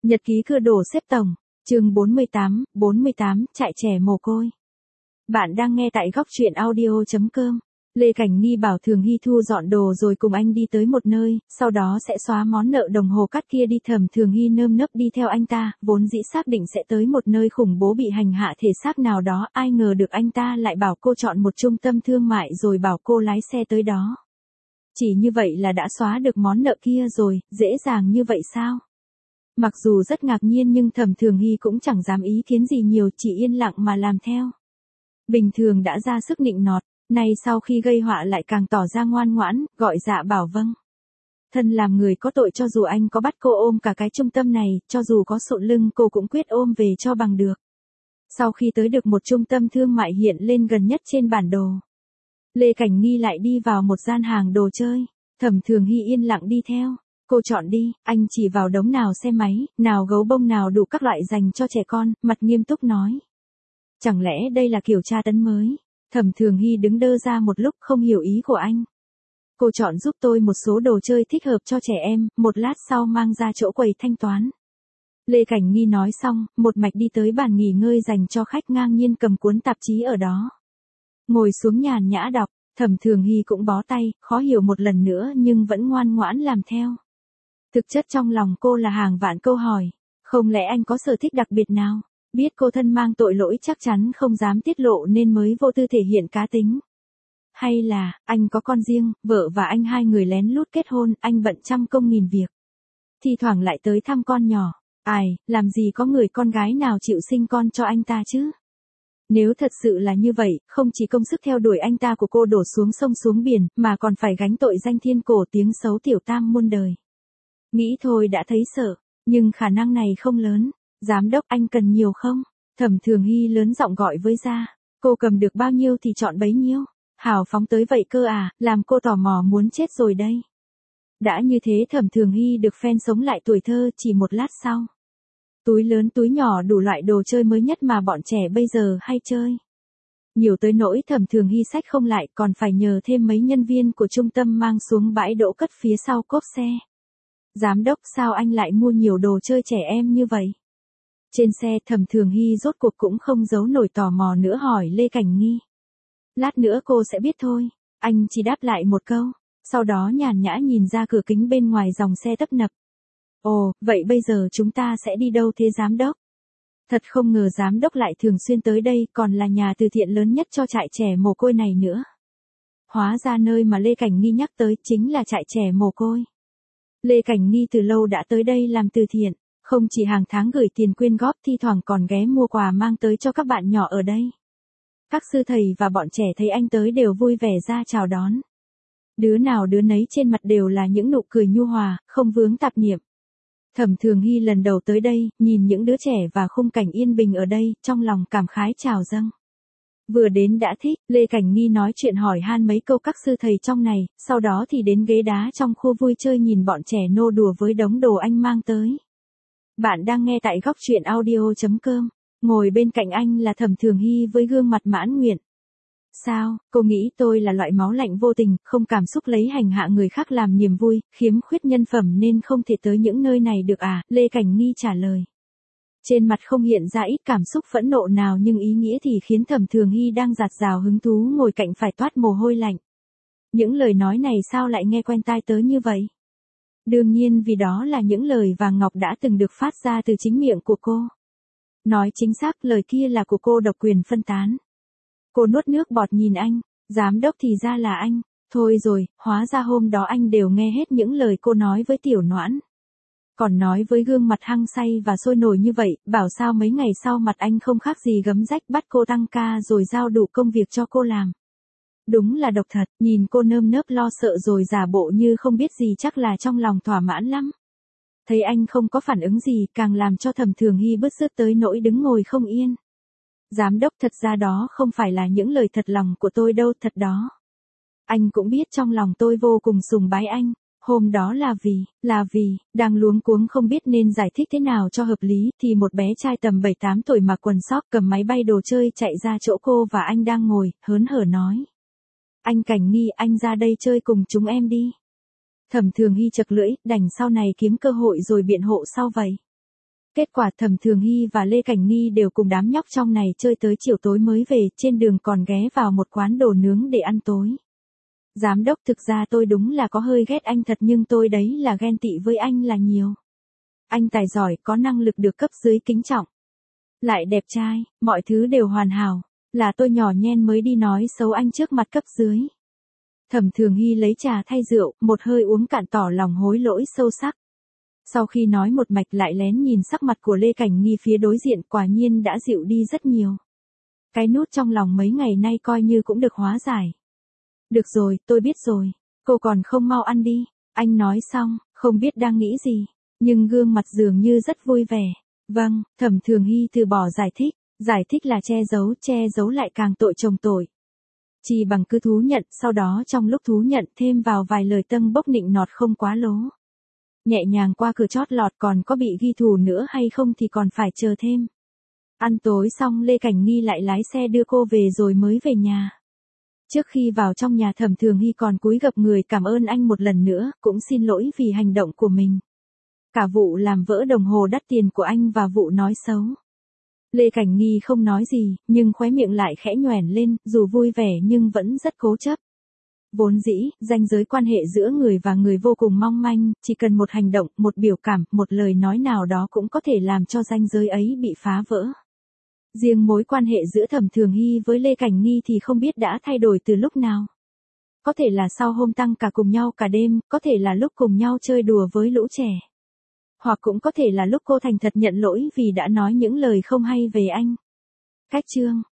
Nhật ký cưa đồ xếp tổng, chương 48, trại trẻ mồ côi. Bạn đang nghe tại góc truyện audio.com. Lê Cảnh Nghi bảo Thường Hy thu dọn đồ rồi cùng anh đi tới một nơi, sau đó sẽ xóa món nợ đồng hồ cát kia đi. Thường Hy nơm nớp đi theo anh ta, vốn dĩ xác định sẽ tới một nơi khủng bố bị hành hạ thể xác nào đó, ai ngờ được anh ta lại bảo cô chọn một trung tâm thương mại rồi bảo cô lái xe tới đó. Chỉ như vậy là đã xóa được món nợ kia rồi, dễ dàng như vậy sao? Mặc dù rất ngạc nhiên nhưng Thường Hy cũng chẳng dám ý kiến gì nhiều, chỉ yên lặng mà làm theo. Bình thường đã ra sức nịnh nọt, nay sau khi gây họa lại càng tỏ ra ngoan ngoãn, gọi dạ bảo vâng. Thân làm người có tội, cho dù anh có bắt cô ôm cả cái trung tâm này, cho dù có sụn lưng cô cũng quyết ôm về cho bằng được. Sau khi tới được một trung tâm thương mại hiện lên gần nhất trên bản đồ, Lê Cảnh Nghi lại đi vào một gian hàng đồ chơi. Thường Hy yên lặng đi theo. Cô chọn đi, anh chỉ vào đống nào xe máy, nào gấu bông, nào đủ các loại dành cho trẻ con, mặt nghiêm túc nói. Chẳng lẽ đây là kiểu tra tấn mới? Thường Hy đứng đơ ra một lúc không hiểu ý của anh. Cô chọn giúp tôi một số đồ chơi thích hợp cho trẻ em, một lát sau mang ra chỗ quầy thanh toán. Lê Cảnh Nghi nói xong, một mạch đi tới bàn nghỉ ngơi dành cho khách, ngang nhiên cầm cuốn tạp chí ở đó. Ngồi xuống nhàn nhã đọc, Thường Hy cũng bó tay, khó hiểu một lần nữa nhưng vẫn ngoan ngoãn làm theo. Thực chất trong lòng cô là hàng vạn câu hỏi, không lẽ anh có sở thích đặc biệt nào? Biết cô thân mang tội lỗi chắc chắn không dám tiết lộ nên mới vô tư thể hiện cá tính. Hay là, anh có con riêng, vợ và anh hai người lén lút kết hôn, anh bận trăm công nghìn việc. Thi thoảng lại tới thăm con nhỏ, làm gì có người con gái nào chịu sinh con cho anh ta chứ? Nếu thật sự là như vậy, không chỉ công sức theo đuổi anh ta của cô đổ xuống sông xuống biển, mà còn phải gánh tội danh thiên cổ tiếng xấu tiểu tam muôn đời. Nghĩ thôi đã thấy sợ, nhưng khả năng này không lớn. Giám đốc, anh cần nhiều không? Thường Hy lớn giọng gọi với ra. Cô cầm được bao nhiêu thì chọn bấy nhiêu. Hào phóng tới vậy cơ à, làm cô tò mò muốn chết rồi đây. Đã như thế Thường Hy được phen sống lại tuổi thơ chỉ một lát sau. Túi lớn túi nhỏ đủ loại đồ chơi mới nhất mà bọn trẻ bây giờ hay chơi. Nhiều tới nỗi Thường Hy xách không lại, còn phải nhờ thêm mấy nhân viên của trung tâm mang xuống bãi đỗ cất phía sau cốp xe. Giám đốc, sao anh lại mua nhiều đồ chơi trẻ em như vậy? Trên xe Thường Hy rốt cuộc cũng không giấu nổi tò mò nữa hỏi Lê Cảnh Nghi. Lát nữa cô sẽ biết thôi. Anh chỉ đáp lại một câu, sau đó nhàn nhã nhìn ra cửa kính bên ngoài dòng xe tấp nập. Ồ, vậy bây giờ chúng ta sẽ đi đâu thế giám đốc? Thật không ngờ giám đốc lại thường xuyên tới đây, còn là nhà từ thiện lớn nhất cho trại trẻ mồ côi này nữa. Hóa ra nơi mà Lê Cảnh Nghi nhắc tới chính là trại trẻ mồ côi. Lê Cảnh Nghi từ lâu đã tới đây làm từ thiện, không chỉ hàng tháng gửi tiền quyên góp, thi thoảng còn ghé mua quà mang tới cho các bạn nhỏ ở đây. Các sư thầy và bọn trẻ thấy anh tới đều vui vẻ ra chào đón. Đứa nào đứa nấy trên mặt đều là những nụ cười nhu hòa, không vướng tạp niệm. Thường Hy lần đầu tới đây, nhìn những đứa trẻ và khung cảnh yên bình ở đây, trong lòng cảm khái trào dâng. Vừa đến đã thích, Lê Cảnh Nghi nói chuyện hỏi han mấy câu các sư thầy trong này, sau đó thì đến ghế đá trong khu vui chơi nhìn bọn trẻ nô đùa với đống đồ anh mang tới. Bạn đang nghe tại góc truyện audio.com, ngồi bên cạnh anh là Thường Hy với gương mặt mãn nguyện. Sao, cô nghĩ tôi là loại máu lạnh vô tình, không cảm xúc lấy hành hạ người khác làm niềm vui, khiếm khuyết nhân phẩm nên không thể tới những nơi này được à? Lê Cảnh Nghi trả lời. Trên mặt không hiện ra ít cảm xúc phẫn nộ nào nhưng ý nghĩa thì khiến Thường Hy đang dạt dào hứng thú ngồi cạnh phải toát mồ hôi lạnh. Những lời nói này sao lại nghe quen tai tới như vậy? Đương nhiên vì đó là những lời vàng ngọc đã từng được phát ra từ chính miệng của cô. Nói chính xác, lời kia là của cô độc quyền phân tán. Cô nuốt nước bọt nhìn anh, giám đốc thì ra là anh, thôi rồi, hóa ra hôm đó anh đều nghe hết những lời cô nói với Tiểu Noãn. Còn nói với gương mặt hăng say và sôi nổi như vậy, bảo sao mấy ngày sau mặt anh không khác gì gấm rách, bắt cô tăng ca rồi giao đủ công việc cho cô làm. Đúng là độc thật, nhìn cô nơm nớp lo sợ rồi giả bộ như không biết gì chắc là trong lòng thỏa mãn lắm. Thấy anh không có phản ứng gì càng làm cho Thường Hy bứt rứt tới nỗi đứng ngồi không yên. Giám đốc, thật ra đó không phải là những lời thật lòng của tôi đâu, thật đó. Anh cũng biết trong lòng tôi vô cùng sùng bái anh. Hôm đó là vì, đang luống cuống không biết nên giải thích thế nào cho hợp lý, thì một bé trai tầm 7-8 tuổi mặc quần sóc cầm máy bay đồ chơi chạy ra chỗ cô và anh đang ngồi, hớn hở nói. Anh Cảnh Nghi, anh ra đây chơi cùng chúng em đi. Thường Hy chật lưỡi, đành sau này kiếm cơ hội rồi biện hộ sau vậy. Kết quả Thẩm Thường Hy và Lê Cảnh Nghi đều cùng đám nhóc trong này chơi tới chiều tối mới về, trên đường còn ghé vào một quán đồ nướng để ăn tối. Giám đốc, thực ra tôi đúng là có hơi ghét anh thật, nhưng tôi đấy là ghen tị với anh là nhiều. Anh tài giỏi, có năng lực được cấp dưới kính trọng. Lại đẹp trai, mọi thứ đều hoàn hảo, là tôi nhỏ nhen mới đi nói xấu anh trước mặt cấp dưới. Thẩm Thường Hy lấy trà thay rượu, một hơi uống cạn tỏ lòng hối lỗi sâu sắc. Sau khi nói một mạch lại lén nhìn sắc mặt của Lê Cảnh Nghi phía đối diện, quả nhiên đã dịu đi rất nhiều. Cái nút trong lòng mấy ngày nay coi như cũng được hóa giải. Được rồi, tôi biết rồi, cô còn không mau ăn đi. Anh nói xong, không biết đang nghĩ gì, nhưng gương mặt dường như rất vui vẻ. Vâng, Thẩm Thường Hy từ bỏ giải thích là che giấu lại càng tội chồng tội. Chỉ bằng cứ thú nhận, sau đó trong lúc thú nhận thêm vào vài lời tâng bốc nịnh nọt không quá lố. Nhẹ nhàng qua cửa chót lọt, còn có bị ghi thù nữa hay không thì còn phải chờ thêm. Ăn tối xong Lê Cảnh Nghi lại lái xe đưa cô về rồi mới về nhà. Trước khi vào trong nhà Thẩm Thường Hy còn cúi gập người cảm ơn anh một lần nữa, cũng xin lỗi vì hành động của mình. Cả vụ làm vỡ đồng hồ đắt tiền của anh và vụ nói xấu. Lê Cảnh Nghi không nói gì, nhưng khóe miệng lại khẽ nhoẻn lên, dù vui vẻ nhưng vẫn rất cố chấp. Vốn dĩ, ranh giới quan hệ giữa người và người vô cùng mong manh, chỉ cần một hành động, một biểu cảm, một lời nói nào đó cũng có thể làm cho ranh giới ấy bị phá vỡ. Riêng mối quan hệ giữa Thẩm Thường Hy với Lê Cảnh Nghi thì không biết đã thay đổi từ lúc nào. Có thể là sau hôm tăng cả cùng nhau cả đêm, có thể là lúc cùng nhau chơi đùa với lũ trẻ. Hoặc cũng có thể là lúc cô thành thật nhận lỗi vì đã nói những lời không hay về anh. Cách chương